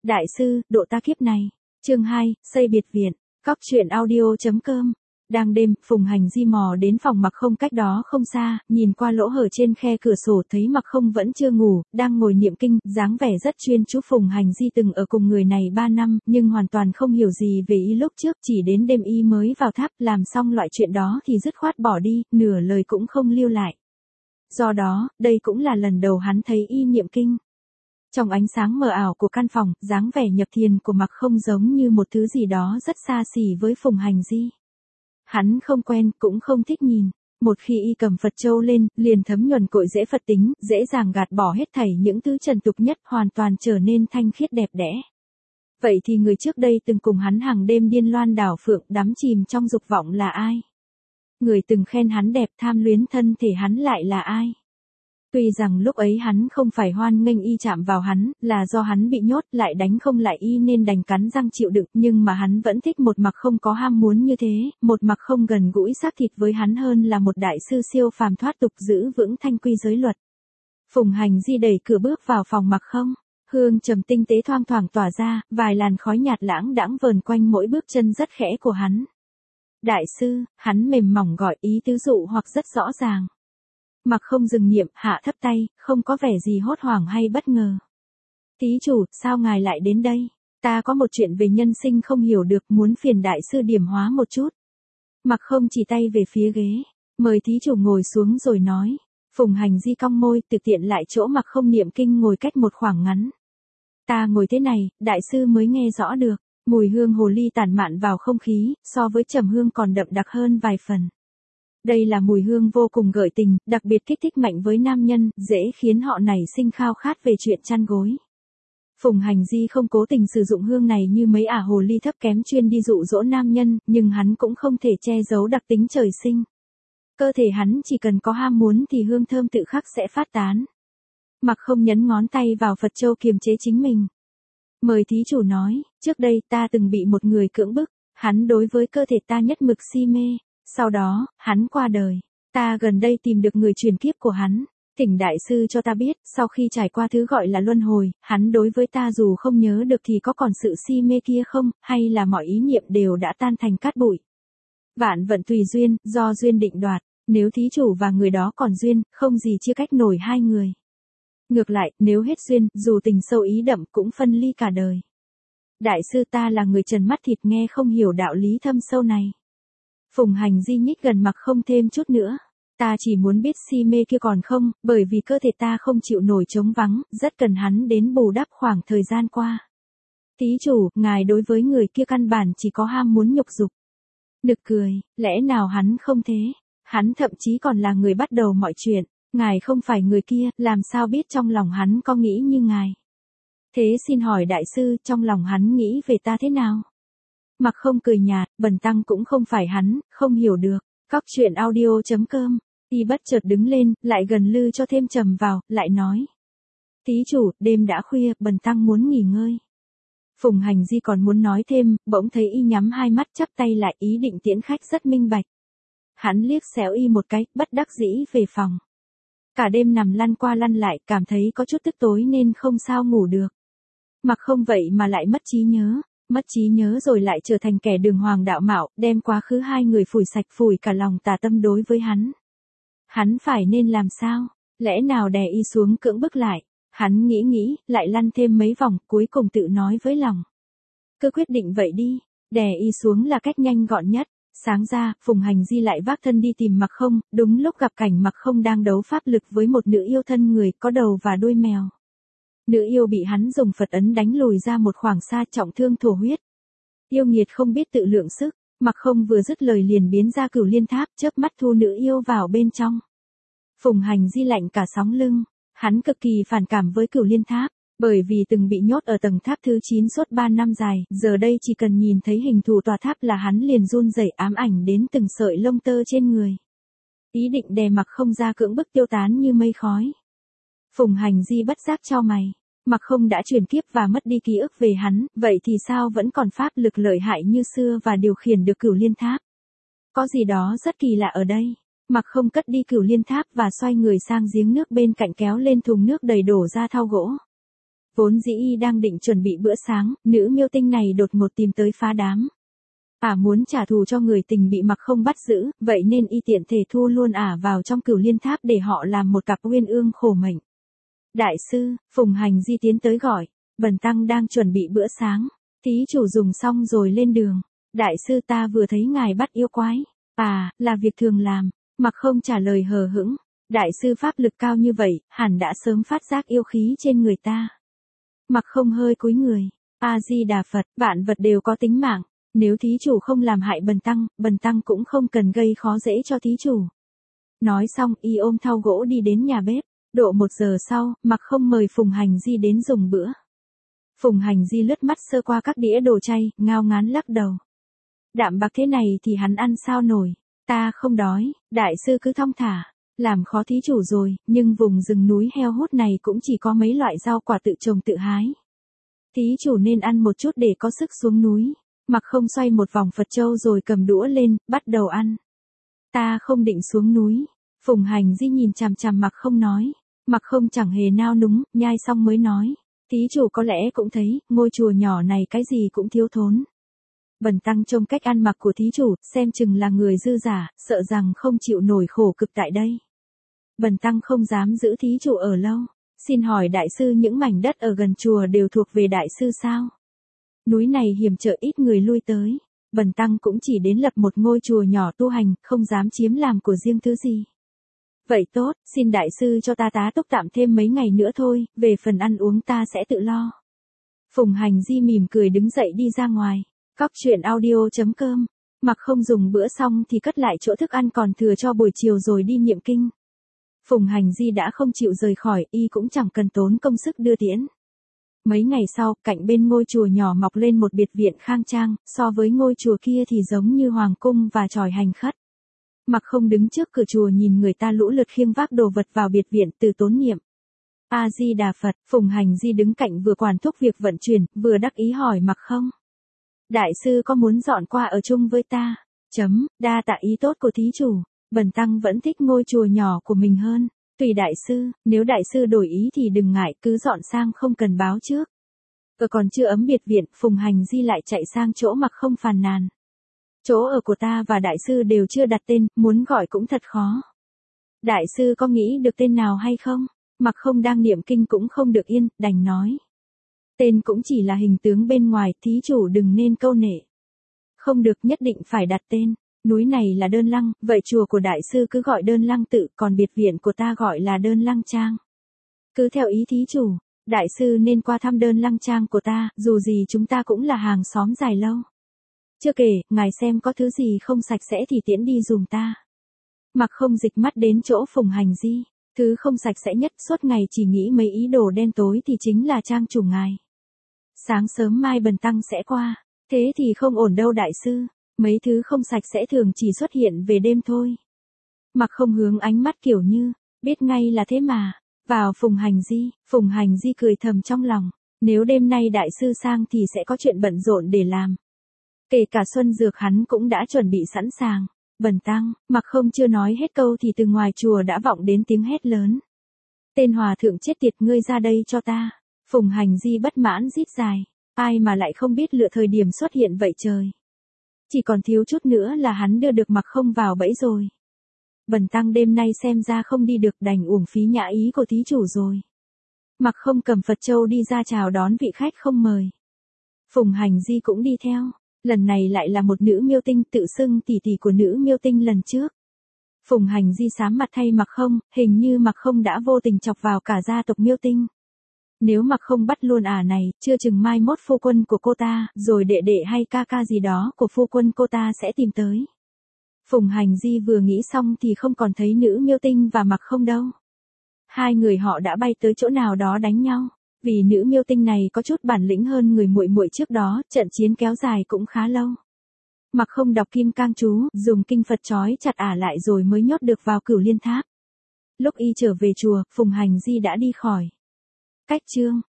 Đại sư, độ ta kiếp này. Chương 2, xây biệt viện. Cóc truyện audio.com. Đang đêm, Phùng Hành Di mò đến phòng Mặc Không cách đó không xa, nhìn qua lỗ hở trên khe cửa sổ thấy Mặc Không vẫn chưa ngủ, đang ngồi niệm kinh, dáng vẻ rất chuyên chú. Phùng Hành Di từng ở cùng người này 3 năm, nhưng hoàn toàn không hiểu gì về y lúc trước, chỉ đến đêm y mới vào tháp, làm xong loại chuyện đó thì dứt khoát bỏ đi, nửa lời cũng không lưu lại. Do đó, đây cũng là lần đầu hắn thấy y niệm kinh. Trong ánh sáng mờ ảo của căn phòng, dáng vẻ nhập thiền của Mặc Không giống như một thứ gì đó rất xa xỉ với Phùng Hành Di. Hắn không quen, cũng không thích nhìn. Một khi y cầm Phật châu lên, liền thấm nhuần cội rễ Phật tính, dễ dàng gạt bỏ hết thảy những thứ trần tục nhất, hoàn toàn trở nên thanh khiết đẹp đẽ. Vậy thì người trước đây từng cùng hắn hàng đêm điên loan đảo phượng, đắm chìm trong dục vọng là ai? Người từng khen hắn đẹp, tham luyến thân thể hắn lại là ai? Tuy rằng lúc ấy hắn không phải hoan nghênh y chạm vào hắn, là do hắn bị nhốt, lại đánh không lại y nên đành cắn răng chịu đựng, nhưng mà hắn vẫn thích một Mặc Không có ham muốn như thế, một Mặc Không gần gũi xác thịt với hắn hơn là một đại sư siêu phàm thoát tục giữ vững thanh quy giới luật. Phùng Hành Di đẩy cửa bước vào phòng Mặc Không, hương trầm tinh tế thoang thoảng tỏa ra, vài làn khói nhạt lãng đãng vờn quanh mỗi bước chân rất khẽ của hắn. Đại sư, hắn mềm mỏng gọi, ý tứ dụ hoặc rất rõ ràng. Mặc Không dừng niệm, hạ thấp tay, không có vẻ gì hốt hoảng hay bất ngờ. Thí chủ, sao ngài lại đến đây? Ta có một chuyện về nhân sinh không hiểu được, muốn phiền đại sư điểm hóa một chút. Mặc Không chỉ tay về phía ghế, mời thí chủ ngồi xuống rồi nói. Phùng Hành Di cong môi, thực tiện lại chỗ Mặc Không niệm kinh ngồi cách một khoảng ngắn. Ta ngồi thế này, đại sư mới nghe rõ được. Mùi hương hồ ly tản mạn vào không khí, so với trầm hương còn đậm đặc hơn vài phần. Đây là mùi hương vô cùng gợi tình, đặc biệt kích thích mạnh với nam nhân, dễ khiến họ nảy sinh khao khát về chuyện chăn gối. Phùng Hành Di không cố tình sử dụng hương này như mấy ả hồ ly thấp kém chuyên đi dụ dỗ nam nhân, nhưng hắn cũng không thể che giấu đặc tính trời sinh. Cơ thể hắn chỉ cần có ham muốn thì hương thơm tự khắc sẽ phát tán. Mặc Không nhấn ngón tay vào Phật châu kiềm chế chính mình. Mời thí chủ nói, trước đây ta từng bị một người cưỡng bức, hắn đối với cơ thể ta nhất mực si mê. Sau đó, hắn qua đời. Ta gần đây tìm được người truyền kiếp của hắn. Thỉnh đại sư cho ta biết, sau khi trải qua thứ gọi là luân hồi, hắn đối với ta dù không nhớ được thì có còn sự si mê kia không, hay là mọi ý niệm đều đã tan thành cát bụi. Vạn vận tùy duyên, do duyên định đoạt. Nếu thí chủ và người đó còn duyên, không gì chia cách nổi hai người. Ngược lại, nếu hết duyên, dù tình sâu ý đậm cũng phân ly cả đời. Đại sư, ta là người trần mắt thịt, nghe không hiểu đạo lý thâm sâu này. Phùng Hành Di nhích gần Mặc Không thêm chút nữa. Ta chỉ muốn biết si mê kia còn không, bởi vì cơ thể ta không chịu nổi trống vắng, rất cần hắn đến bù đắp khoảng thời gian qua. Thí chủ, ngài đối với người kia căn bản chỉ có ham muốn nhục dục. Nực cười, lẽ nào hắn không thế? Hắn thậm chí còn là người bắt đầu mọi chuyện. Ngài không phải người kia, làm sao biết trong lòng hắn có nghĩ như ngài? Thế xin hỏi đại sư, trong lòng hắn nghĩ về ta thế nào? Mặc Không cười nhạt, bần tăng cũng không phải hắn, không hiểu được. Cóc truyện audio.com. Y bất chợt đứng lên, lại gần lư cho thêm trầm vào, lại nói. Thí chủ, đêm đã khuya, bần tăng muốn nghỉ ngơi. Phùng Hành Di còn muốn nói thêm, bỗng thấy y nhắm hai mắt chắp tay lại, ý định tiễn khách rất minh bạch. Hắn liếc xéo y một cái, bất đắc dĩ về phòng. Cả đêm nằm lăn qua lăn lại, cảm thấy có chút tức tối nên không sao ngủ được. Mặc Không vậy mà lại mất trí nhớ. Mất trí nhớ rồi lại trở thành kẻ đường hoàng đạo mạo, đem quá khứ hai người phủi sạch, phủi cả lòng tà tâm đối với hắn. Hắn phải nên làm sao? Lẽ nào đè y xuống cưỡng bức lại? Hắn nghĩ, lại lăn thêm mấy vòng, cuối cùng tự nói với lòng. Cứ quyết định vậy đi, đè y xuống là cách nhanh gọn nhất. Sáng ra, Phùng Hành Di lại vác thân đi tìm Mặc Không, đúng lúc gặp cảnh Mặc Không đang đấu pháp lực với một nữ yêu thân người, có đầu và đuôi mèo. Nữ yêu bị hắn dùng Phật ấn đánh lùi ra một khoảng xa, trọng thương thổ huyết. Yêu nghiệt không biết tự lượng sức, Mặc Không vừa dứt lời liền biến ra Cửu Liên Tháp, chớp mắt thu nữ yêu vào bên trong. Phùng Hành Di lạnh cả sóng lưng, hắn cực kỳ phản cảm với Cửu Liên Tháp, bởi vì từng bị nhốt ở tầng tháp thứ 9 suốt 3 năm dài, giờ đây chỉ cần nhìn thấy hình thù tòa tháp là hắn liền run rẩy, ám ảnh đến từng sợi lông tơ trên người. Ý định đè Mặc Không ra cưỡng bức tiêu tán như mây khói. Phùng Hành Di bất giác chau mày. Mặc Không đã chuyển kiếp và mất đi ký ức về hắn, vậy thì sao vẫn còn pháp lực lợi hại như xưa và điều khiển được Cửu Liên Tháp? Có gì đó rất kỳ lạ ở đây. Mặc Không cất đi Cửu Liên Tháp và xoay người sang giếng nước bên cạnh kéo lên thùng nước đầy đổ ra thau gỗ. Vốn dĩ y đang định chuẩn bị bữa sáng, nữ miêu tinh này đột ngột tìm tới phá đám. Muốn trả thù cho người tình bị Mặc Không bắt giữ, vậy nên y tiện thể thu luôn vào trong Cửu Liên Tháp để họ làm một cặp uyên ương khổ mệnh. Đại sư, Phùng Hành Di tiến tới gọi, bần tăng đang chuẩn bị bữa sáng, thí chủ dùng xong rồi lên đường. Đại sư, ta vừa thấy ngài bắt yêu quái. Là việc thường làm. Mặc Không trả lời hờ hững. Đại sư pháp lực cao như vậy, hẳn đã sớm phát giác yêu khí trên người ta. Mặc Không hơi cúi người. A Di Đà Phật, vạn vật đều có tính mạng. Nếu thí chủ không làm hại bần tăng cũng không cần gây khó dễ cho thí chủ. Nói xong, y ôm thau gỗ đi đến nhà bếp. Độ 1 giờ sau, Mặc Không mời Phùng Hành Di đến dùng bữa. Phùng Hành Di lướt mắt sơ qua các đĩa đồ chay, ngao ngán lắc đầu. Đạm bạc thế này thì hắn ăn sao nổi. Ta không đói, đại sư cứ thong thả. Làm khó thí chủ rồi, nhưng vùng rừng núi heo hút này cũng chỉ có mấy loại rau quả tự trồng tự hái. Thí chủ nên ăn một chút để có sức xuống núi. Mặc Không xoay một vòng Phật châu rồi cầm đũa lên, bắt đầu ăn. Ta không định xuống núi. Phùng Hành Di nhìn chằm chằm Mặc Không nói. Mặc Không chẳng hề nao núng, nhai xong mới nói. Thí chủ có lẽ cũng thấy, ngôi chùa nhỏ này cái gì cũng thiếu thốn. Bần tăng trông cách ăn mặc của thí chủ, xem chừng là người dư giả, sợ rằng không chịu nổi khổ cực tại đây. Bần tăng không dám giữ thí chủ ở lâu. Xin hỏi đại sư, những mảnh đất ở gần chùa đều thuộc về đại sư sao? Núi này hiểm trở ít người lui tới. Bần tăng cũng chỉ đến lập một ngôi chùa nhỏ tu hành, không dám chiếm làm của riêng thứ gì. Vậy tốt, xin đại sư cho ta tá túc tạm thêm mấy ngày nữa thôi, về phần ăn uống ta sẽ tự lo. Phùng Hành Di mỉm cười đứng dậy đi ra ngoài. Cóc truyện audio.com. Mặc Không dùng bữa xong thì cất lại chỗ thức ăn còn thừa cho buổi chiều rồi đi niệm kinh. Phùng Hành Di đã không chịu rời khỏi, y cũng chẳng cần tốn công sức đưa tiễn. Mấy ngày sau, cạnh bên ngôi chùa nhỏ mọc lên một biệt viện khang trang, so với ngôi chùa kia thì giống như hoàng cung và chòi hành khất. Mặc Không đứng trước cửa chùa nhìn người ta lũ lượt khiêng vác đồ vật vào biệt viện từ tốn niệm. A Di Đà Phật, Phùng Hành Di đứng cạnh vừa quản thúc việc vận chuyển, vừa đắc ý hỏi Mặc Không. Đại sư có muốn dọn qua ở chung với ta? Đa tạ ý tốt của thí chủ, bần tăng vẫn thích ngôi chùa nhỏ của mình hơn. Tùy đại sư, nếu đại sư đổi ý thì đừng ngại, cứ dọn sang không cần báo trước. Còn chưa ấm biệt viện, Phùng Hành Di lại chạy sang chỗ Mặc Không phàn nàn. Chỗ ở của ta và đại sư đều chưa đặt tên, muốn gọi cũng thật khó. Đại sư có nghĩ được tên nào hay không? Mặc Không đang niệm kinh cũng không được yên, đành nói. Tên cũng chỉ là hình tướng bên ngoài, thí chủ đừng nên câu nệ. Không được, nhất định phải đặt tên. Núi này là Đơn Lăng, vậy chùa của đại sư cứ gọi Đơn Lăng tự, còn biệt viện của ta gọi là Đơn Lăng Trang. Cứ theo ý thí chủ, đại sư nên qua thăm Đơn Lăng Trang của ta, dù gì chúng ta cũng là hàng xóm dài lâu. Chưa kể, ngài xem có thứ gì không sạch sẽ thì tiễn đi dùm ta. Mặc Không dịch mắt đến chỗ Phùng Hành Di. Thứ không sạch sẽ nhất suốt ngày chỉ nghĩ mấy ý đồ đen tối thì chính là trang chủ ngài. Sáng sớm mai bần tăng sẽ qua. Thế thì không ổn đâu đại sư. Mấy thứ không sạch sẽ thường chỉ xuất hiện về đêm thôi. Mặc Không hướng ánh mắt kiểu như, biết ngay là thế mà. Vào Phùng Hành Di cười thầm trong lòng. Nếu đêm nay đại sư sang thì sẽ có chuyện bận rộn để làm. Kể cả xuân dược hắn cũng đã chuẩn bị sẵn sàng. Bần tăng, Mặc Không chưa nói hết câu thì từ ngoài chùa đã vọng đến tiếng hét lớn. Tên hòa thượng chết tiệt, ngươi ra đây cho ta. Phùng Hành Di bất mãn rít dài. Ai mà lại không biết lựa thời điểm xuất hiện vậy trời. Chỉ còn thiếu chút nữa là hắn đưa được Mặc Không vào bẫy rồi. Bần tăng đêm nay xem ra không đi được, đành uổng phí nhã ý của thí chủ rồi. Mặc Không cầm Phật châu đi ra chào đón vị khách không mời. Phùng Hành Di cũng đi theo. Lần này lại là một nữ miêu tinh, tự xưng tỷ tỷ của nữ miêu tinh lần trước. Phùng Hành Di sám mặt thay Mặc Không, hình như Mặc Không đã vô tình chọc vào cả gia tộc miêu tinh. Nếu Mặc Không bắt luôn này, chưa chừng mai mốt phu quân của cô ta, rồi đệ đệ hay ca ca gì đó của phu quân cô ta sẽ tìm tới. Phùng Hành Di vừa nghĩ xong thì không còn thấy nữ miêu tinh và Mặc Không đâu. Hai người họ đã bay tới chỗ nào đó đánh nhau. Vì nữ miêu tinh này có chút bản lĩnh hơn người muội muội trước đó, trận chiến kéo dài cũng khá lâu. Mặc Không đọc kim cang chú, dùng kinh Phật trói chặt lại rồi mới nhốt được vào Cửu Liên Tháp. Lúc y trở về chùa, Phùng Hành Di đã đi khỏi. Cách chương